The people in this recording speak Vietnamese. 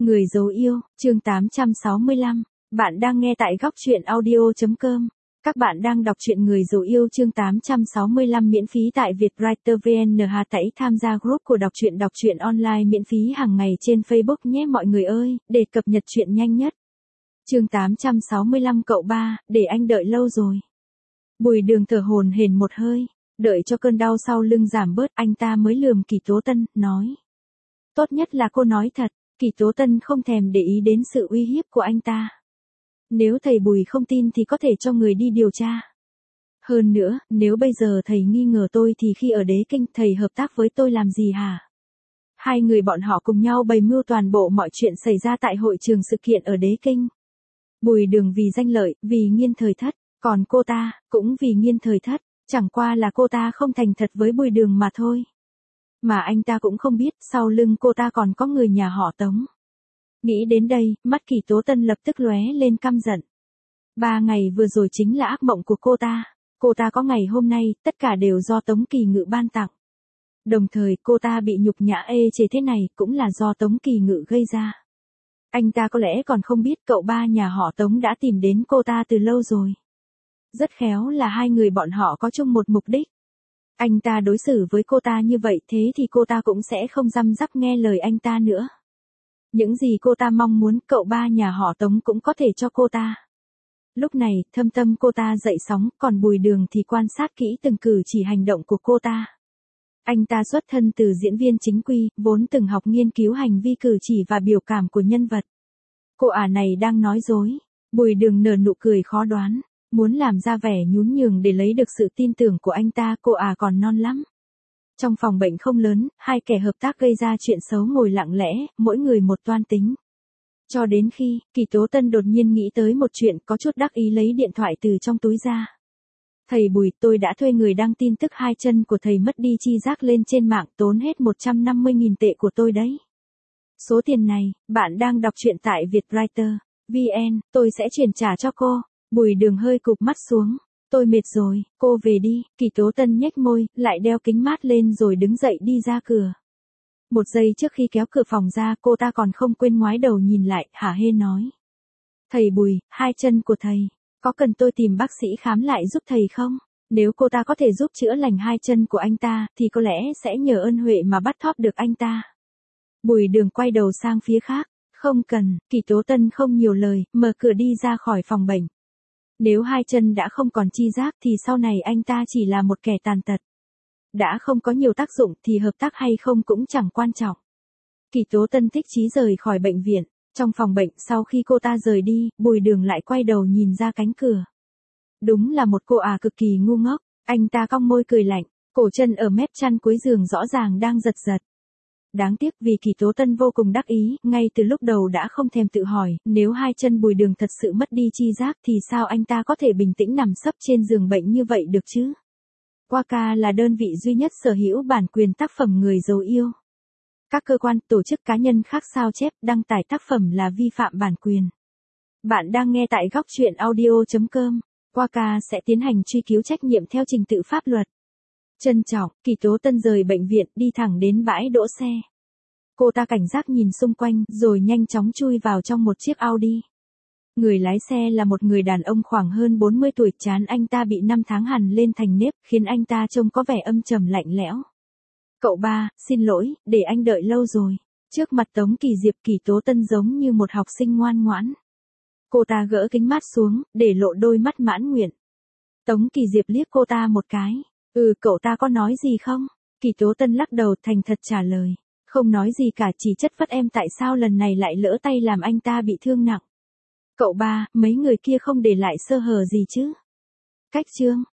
Người dấu yêu, chương 865. Bạn đang nghe tại góc truyện audio.com. Các bạn đang đọc truyện Người dấu yêu chương 865 miễn phí tại Vietwriter VN. Hãy tham gia group của đọc truyện online miễn phí hàng ngày trên Facebook nhé mọi người ơi, để cập nhật truyện nhanh nhất. Chương 865 cậu ba, để anh đợi lâu rồi. Bùi Đường thở hổn hển một hơi, đợi cho cơn đau sau lưng giảm bớt, anh ta mới lườm Kỷ Tố Tân, nói. Tốt nhất là cô nói thật. Kỷ Tố Tân không thèm để ý đến sự uy hiếp của anh ta. Nếu thầy Bùi không tin thì có thể cho người đi điều tra. Hơn nữa, nếu bây giờ thầy nghi ngờ tôi thì khi ở Đế Kinh thầy hợp tác với tôi làm gì hả? Hai người bọn họ cùng nhau bày mưu toàn bộ mọi chuyện xảy ra tại hội trường sự kiện ở Đế Kinh. Bùi Đường vì danh lợi, vì nghiên thời thất, còn cô ta, cũng vì nghiên thời thất, chẳng qua là cô ta không thành thật với Bùi Đường mà thôi. Mà anh ta cũng không biết sau lưng cô ta còn có người nhà họ Tống. Nghĩ đến đây, mắt Kỷ Tố Tân lập tức lóe lên căm giận. 3 ngày vừa rồi chính là ác mộng của cô ta. Cô ta có ngày hôm nay, tất cả đều do Tống Kỳ Ngự ban tặng. Đồng thời cô ta bị nhục nhã ê chề thế này cũng là do Tống Kỳ Ngự gây ra. Anh ta có lẽ còn không biết cậu ba nhà họ Tống đã tìm đến cô ta từ lâu rồi. Rất khéo là hai người bọn họ có chung một mục đích. Anh ta đối xử với cô ta như vậy thế thì cô ta cũng sẽ không răm rắp nghe lời anh ta nữa. Những gì cô ta mong muốn cậu ba nhà họ Tống cũng có thể cho cô ta. Lúc này, thâm tâm cô ta dậy sóng, còn Bùi Đường thì quan sát kỹ từng cử chỉ hành động của cô ta. Anh ta xuất thân từ diễn viên chính quy, vốn từng học nghiên cứu hành vi cử chỉ và biểu cảm của nhân vật. Cô ả này đang nói dối. Bùi Đường nở nụ cười khó đoán. Muốn làm ra vẻ nhún nhường để lấy được sự tin tưởng của anh ta, cô ả còn non lắm. Trong phòng bệnh không lớn, hai kẻ hợp tác gây ra chuyện xấu ngồi lặng lẽ, mỗi người một toan tính. Cho đến khi, Kỷ Tố Tân đột nhiên nghĩ tới một chuyện, có chút đắc ý lấy điện thoại từ trong túi ra. Thầy Bùi, tôi đã thuê người đăng tin tức hai chân của thầy mất đi chi giác lên trên mạng, tốn hết 150.000 tệ của tôi đấy. Số tiền này, bạn đang đọc truyện tại Vietwriter VN, tôi sẽ chuyển trả cho cô. Bùi Đường hơi cụp mắt xuống. Tôi mệt rồi, cô về đi. Kỷ Tố Tân nhếch môi, lại đeo kính mát lên rồi đứng dậy đi ra cửa. Một giây trước khi kéo cửa phòng ra, cô ta còn không quên ngoái đầu nhìn lại, hả hê nói. Thầy Bùi, hai chân của thầy, có cần tôi tìm bác sĩ khám lại giúp thầy không? Nếu cô ta có thể giúp chữa lành hai chân của anh ta, thì có lẽ sẽ nhờ ơn huệ mà bắt thóp được anh ta. Bùi Đường quay đầu sang phía khác. Không cần, Kỷ Tố Tân không nhiều lời, mở cửa đi ra khỏi phòng bệnh. Nếu hai chân đã không còn chi giác thì sau này anh ta chỉ là một kẻ tàn tật. Đã không có nhiều tác dụng thì hợp tác hay không cũng chẳng quan trọng. Kỷ Tố Tân thích chí rời khỏi bệnh viện. Trong phòng bệnh sau khi cô ta rời đi, Bùi Đường lại quay đầu nhìn ra cánh cửa. Đúng là một cô ả cực kỳ ngu ngốc. Anh ta cong môi cười lạnh, cổ chân ở mép chăn cuối giường rõ ràng đang giật giật. Đáng tiếc vì Kỷ Tố Tân vô cùng đắc ý, ngay từ lúc đầu đã không thèm tự hỏi, nếu hai chân Bùi Đường thật sự mất đi chi giác thì sao anh ta có thể bình tĩnh nằm sấp trên giường bệnh như vậy được chứ? Waka là đơn vị duy nhất sở hữu bản quyền tác phẩm Người dấu yêu. Các cơ quan, tổ chức cá nhân khác sao chép, đăng tải tác phẩm là vi phạm bản quyền. Bạn đang nghe tại góc truyện audio.com. Waka sẽ tiến hành truy cứu trách nhiệm theo trình tự pháp luật. Trân trọng, Kỷ Tố Tân rời bệnh viện, đi thẳng đến bãi đỗ xe. Cô ta cảnh giác nhìn xung quanh, rồi nhanh chóng chui vào trong một chiếc Audi. Người lái xe là một người đàn ông khoảng hơn 40 tuổi, trán anh ta bị 5 tháng hằn lên thành nếp, khiến anh ta trông có vẻ âm trầm lạnh lẽo. Cậu ba, xin lỗi, để anh đợi lâu rồi. Trước mặt Tống Kỳ Diệp, Kỷ Tố Tân giống như một học sinh ngoan ngoãn. Cô ta gỡ kính mát xuống, để lộ đôi mắt mãn nguyện. Tống Kỳ Diệp liếc cô ta một cái. Cậu ta có nói gì không? Kỷ Tố Tân lắc đầu thành thật trả lời. Không nói gì cả, chỉ chất vấn em tại sao lần này lại lỡ tay làm anh ta bị thương nặng. Cậu ba, mấy người kia không để lại sơ hở gì chứ? Cách chương.